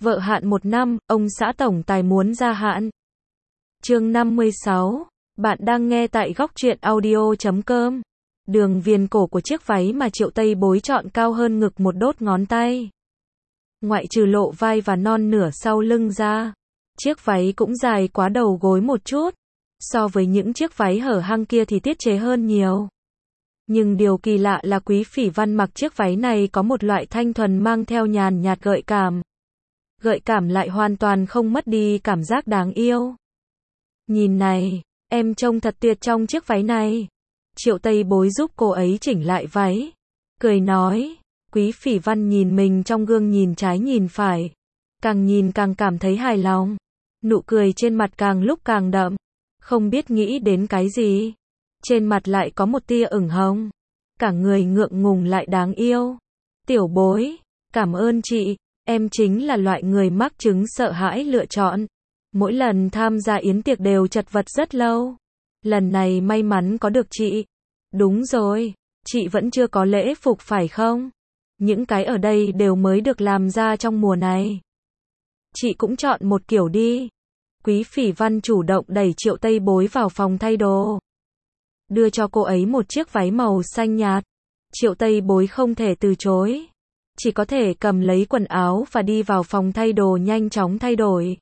Vợ hạn 1 năm, ông xã tổng tài muốn gia hạn. Chương 56. Bạn đang nghe tại góc truyện audio.com. Đường viền cổ của chiếc váy mà Triệu Tây Bối chọn cao hơn ngực một đốt ngón tay. Ngoại trừ lộ vai và non nửa sau lưng ra, chiếc váy cũng dài quá đầu gối một chút. So với những chiếc váy hở hang kia thì tiết chế hơn nhiều. Nhưng điều kỳ lạ là Quý Phỉ Văn mặc chiếc váy này có một loại thanh thuần mang theo nhàn nhạt gợi cảm. Gợi cảm lại hoàn toàn không mất đi cảm giác đáng yêu. Nhìn này, em trông thật tuyệt trong chiếc váy này. Triệu Tây Bối giúp cô ấy chỉnh lại váy. Cười nói, Quý Phỉ Văn nhìn mình trong gương nhìn trái nhìn phải. Càng nhìn càng cảm thấy hài lòng. Nụ cười trên mặt càng lúc càng đậm. Không biết nghĩ đến cái gì. Trên mặt lại có một tia ửng hồng. Cả người ngượng ngùng lại đáng yêu. Tiểu Bối, cảm ơn chị. Em chính là loại người mắc chứng sợ hãi lựa chọn. Mỗi lần tham gia yến tiệc đều chật vật rất lâu. Lần này may mắn có được chị. Đúng rồi, chị vẫn chưa có lễ phục phải không? Những cái ở đây đều mới được làm ra trong mùa này. Chị cũng chọn một kiểu đi. Quý Phỉ Văn chủ động đẩy Triệu Tây Bối vào phòng thay đồ. Đưa cho cô ấy một chiếc váy màu xanh nhạt. Triệu Tây Bối không thể từ chối. Chỉ có thể cầm lấy quần áo và đi vào phòng thay đồ nhanh chóng thay đổi.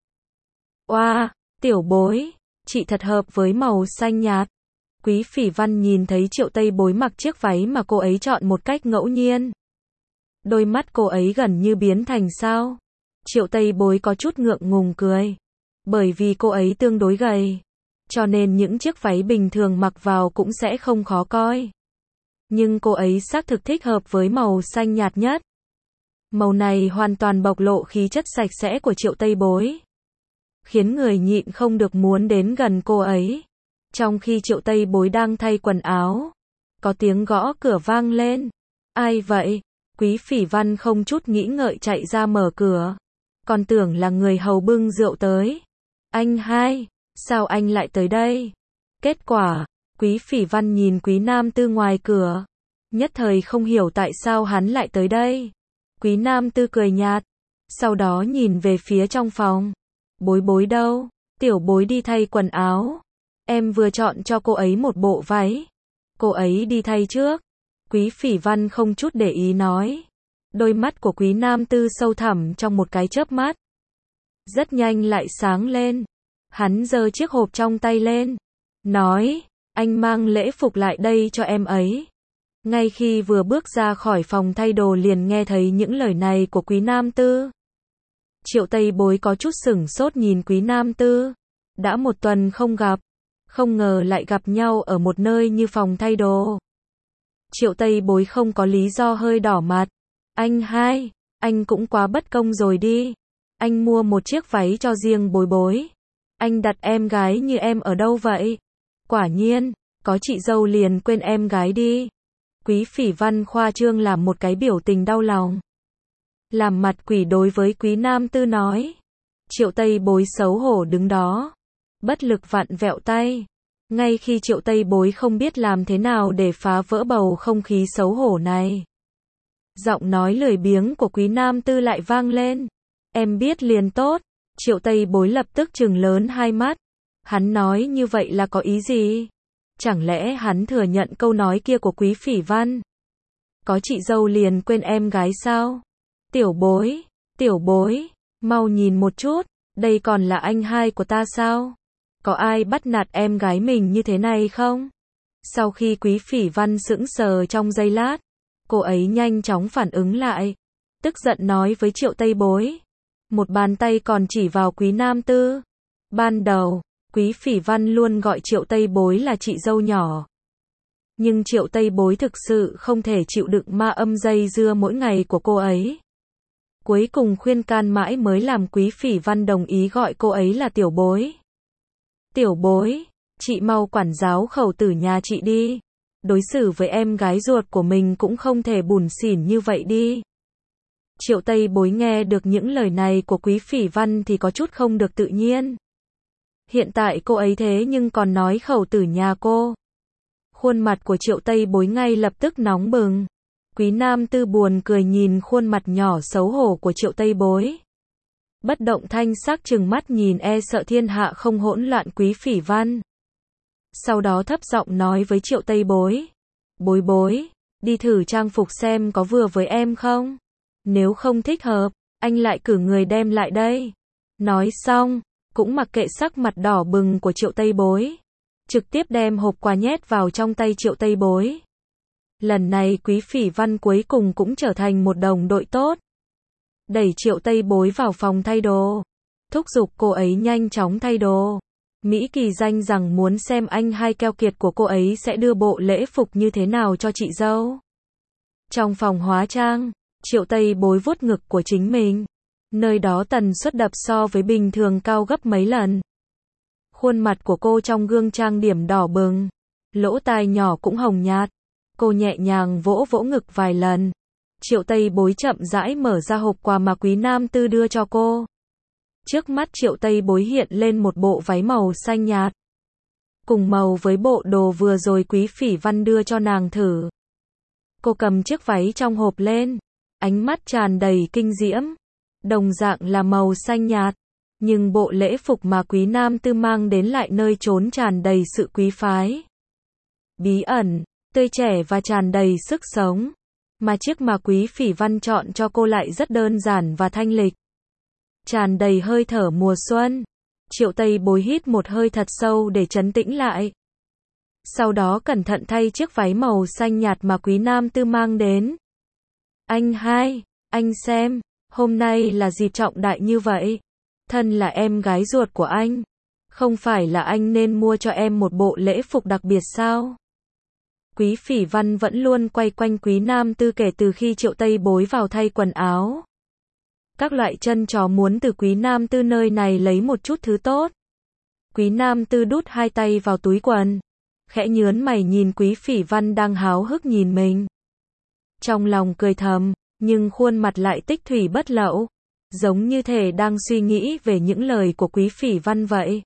Oa, Tiểu Bối, chị thật hợp với màu xanh nhạt. Quý Phỉ Văn nhìn thấy Triệu Tây Bối mặc chiếc váy mà cô ấy chọn một cách ngẫu nhiên. Đôi mắt cô ấy gần như biến thành sao. Triệu Tây Bối có chút ngượng ngùng cười. Bởi vì cô ấy tương đối gầy. Cho nên những chiếc váy bình thường mặc vào cũng sẽ không khó coi. Nhưng cô ấy xác thực thích hợp với màu xanh nhạt nhất. Màu này hoàn toàn bộc lộ khí chất sạch sẽ của Triệu Tây Bối. Khiến người nhịn không được muốn đến gần cô ấy. Trong khi Triệu Tây Bối đang thay quần áo, có tiếng gõ cửa vang lên. Ai vậy? Quý Phỉ Văn không chút nghĩ ngợi chạy ra mở cửa. Còn tưởng là người hầu bưng rượu tới. Anh hai, sao anh lại tới đây? Kết quả, Quý Phỉ Văn nhìn Quý Nam Tư ngoài cửa. Nhất thời không hiểu tại sao hắn lại tới đây. Quý Nam Tư cười nhạt. Sau đó nhìn về phía trong phòng. Bối Bối đâu? Tiểu Bối đi thay quần áo. Em vừa chọn cho cô ấy một bộ váy. Cô ấy đi thay trước. Quý Phỉ Văn không chút để ý nói. Đôi mắt của Quý Nam Tư sâu thẳm trong một cái chớp mắt. Rất nhanh lại sáng lên. Hắn giơ chiếc hộp trong tay lên. Nói, anh mang lễ phục lại đây cho em ấy. Ngay khi vừa bước ra khỏi phòng thay đồ liền nghe thấy những lời này của Quý Nam Tư. Triệu Tây Bối có chút sửng sốt nhìn Quý Nam Tư. Đã một tuần không gặp. Không ngờ lại gặp nhau ở một nơi như phòng thay đồ. Triệu Tây Bối không có lý do hơi đỏ mặt. Anh hai, anh cũng quá bất công rồi đi. Anh mua một chiếc váy cho riêng Bối Bối. Anh đặt em gái như em ở đâu vậy? Quả nhiên, có chị dâu liền quên em gái đi. Quý Phỉ Văn khoa trương làm một cái biểu tình đau lòng. Làm mặt quỷ đối với Quý Nam Tư nói. Triệu Tây Bối xấu hổ đứng đó. Bất lực vặn vẹo tay. Ngay khi Triệu Tây Bối không biết làm thế nào để phá vỡ bầu không khí xấu hổ này. Giọng nói lười biếng của Quý Nam Tư lại vang lên. Em biết liền tốt. Triệu Tây Bối lập tức trừng lớn hai mắt. Hắn nói như vậy là có ý gì? Chẳng lẽ hắn thừa nhận câu nói kia của Quý Phỉ Văn? Có chị dâu liền quên em gái sao? Tiểu Bối, mau nhìn một chút, đây còn là anh hai của ta sao? Có ai bắt nạt em gái mình như thế này không? Sau khi Quý Phỉ Văn sững sờ trong giây lát, cô ấy nhanh chóng phản ứng lại. Tức giận nói với Triệu Tây Bối. Một bàn tay còn chỉ vào Quý Nam Tư. Ban đầu, Quý Phỉ Văn luôn gọi Triệu Tây Bối là chị dâu nhỏ. Nhưng Triệu Tây Bối thực sự không thể chịu đựng ma âm dây dưa mỗi ngày của cô ấy. Cuối cùng khuyên can mãi mới làm Quý Phỉ Văn đồng ý gọi cô ấy là Tiểu Bối. Tiểu Bối, chị mau quản giáo khẩu tử nhà chị đi. Đối xử với em gái ruột của mình cũng không thể bủn xỉn như vậy đi. Triệu Tây Bối nghe được những lời này của Quý Phỉ Văn thì có chút không được tự nhiên. Hiện tại cô ấy thế nhưng còn nói khẩu tử nhà cô. Khuôn mặt của Triệu Tây Bối ngay lập tức nóng bừng. Quý Nam Tư buồn cười nhìn khuôn mặt nhỏ xấu hổ của Triệu Tây Bối. bất động thanh sắc trừng mắt nhìn sợ thiên hạ không hỗn loạn Quý Phỉ Văn. Sau đó thấp giọng nói với Triệu Tây Bối. Bối bối, đi thử trang phục xem có vừa với em không? Nếu không thích hợp, anh lại cử người đem lại đây. Nói xong, cũng mặc kệ sắc mặt đỏ bừng của Triệu Tây Bối, trực tiếp đem hộp quà nhét vào trong tay Triệu Tây Bối. Lần này Quý Phỉ Văn cuối cùng cũng trở thành một đồng đội tốt. Đẩy Triệu Tây Bối vào phòng thay đồ, thúc giục cô ấy nhanh chóng thay đồ. Mỹ Kỳ Danh rằng muốn xem anh hai keo kiệt của cô ấy sẽ đưa bộ lễ phục như thế nào cho chị dâu. Trong phòng hóa trang, Triệu Tây Bối vuốt ngực của chính mình. Nơi đó tần suất đập so với bình thường cao gấp mấy lần. Khuôn mặt của cô trong gương trang điểm đỏ bừng, lỗ tai nhỏ cũng hồng nhạt. Cô nhẹ nhàng vỗ vỗ ngực vài lần. Triệu Tây Bối chậm rãi mở ra hộp quà mà Quý Nam Tư đưa cho cô. Trước mắt Triệu Tây Bối hiện lên một bộ váy màu xanh nhạt, cùng màu với bộ đồ vừa rồi Quý Phỉ Văn đưa cho nàng thử. Cô cầm chiếc váy trong hộp lên, ánh mắt tràn đầy kinh diễm. Đồng dạng là màu xanh nhạt, nhưng bộ lễ phục mà Quý Nam Tư mang đến lại nơi trốn tràn đầy sự quý phái, bí ẩn, tươi trẻ và tràn đầy sức sống. Mà chiếc mà Quý Phỉ Văn chọn cho cô lại rất đơn giản và thanh lịch, tràn đầy hơi thở mùa xuân. Triệu Tây Bối hít một hơi thật sâu để trấn tĩnh lại. Sau đó cẩn thận thay chiếc váy màu xanh nhạt mà Quý Nam Tư mang đến. Anh hai, anh xem, hôm nay là dịp trọng đại như vậy. Thân là em gái ruột của anh, không phải là anh nên mua cho em một bộ lễ phục đặc biệt sao? Quý Phỉ Văn vẫn luôn quay quanh Quý Nam Tư kể từ khi Triệu Tây Bối vào thay quần áo. Các loại chân chó muốn từ Quý Nam Tư nơi này lấy một chút thứ tốt. Quý Nam Tư đút hai tay vào túi quần, khẽ nhớn mày nhìn Quý Phỉ Văn đang háo hức nhìn mình. Trong lòng cười thầm, nhưng khuôn mặt lại tích thủy bất lậu, giống như thể đang suy nghĩ về những lời của Quý Phỉ Văn vậy.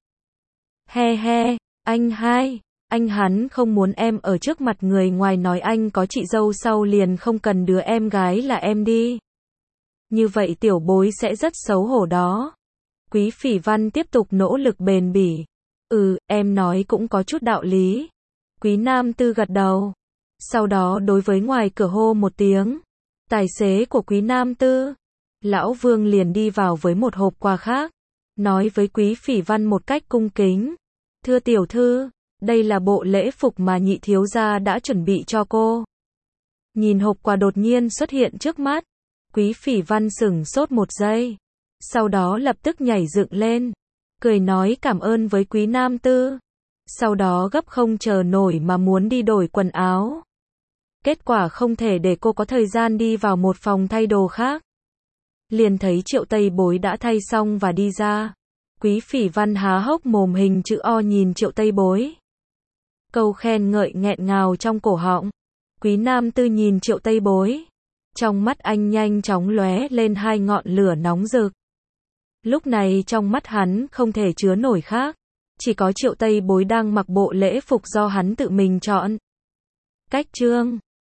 He he, anh hai, anh hắn không muốn em ở trước mặt người ngoài nói anh có chị dâu sau liền không cần đứa em gái là em đi. Như vậy tiểu bối sẽ rất xấu hổ đó. Quý Phỉ Văn tiếp tục nỗ lực bền bỉ. Em nói cũng có chút đạo lý. Quý Nam Tư gật đầu. Sau đó đối với ngoài cửa hô một tiếng. Tài xế của Quý Nam Tư. Lão Vương liền đi vào với một hộp quà khác. Nói với Quý Phỉ Văn một cách cung kính. Thưa tiểu thư, đây là bộ lễ phục mà nhị thiếu gia đã chuẩn bị cho cô. Nhìn hộp quà đột nhiên xuất hiện trước mắt. Quý Phỉ Văn sửng sốt một giây. Sau đó lập tức nhảy dựng lên. Cười nói cảm ơn với Quý Nam Tư. Sau đó gấp không chờ nổi mà muốn đi đổi quần áo. Kết quả không thể để cô có thời gian đi vào một phòng thay đồ khác. Liền thấy Triệu Tây Bối đã thay xong và đi ra. Quý Phỉ Văn há hốc mồm hình chữ O nhìn Triệu Tây Bối. Câu khen ngợi nghẹn ngào trong cổ họng. Quý Nam Tư nhìn Triệu Tây Bối. Trong mắt anh nhanh chóng lóe lên hai ngọn lửa nóng rực. Lúc này trong mắt hắn không thể chứa nổi khác. Chỉ có Triệu Tây Bối đang mặc bộ lễ phục do hắn tự mình chọn. Cách chương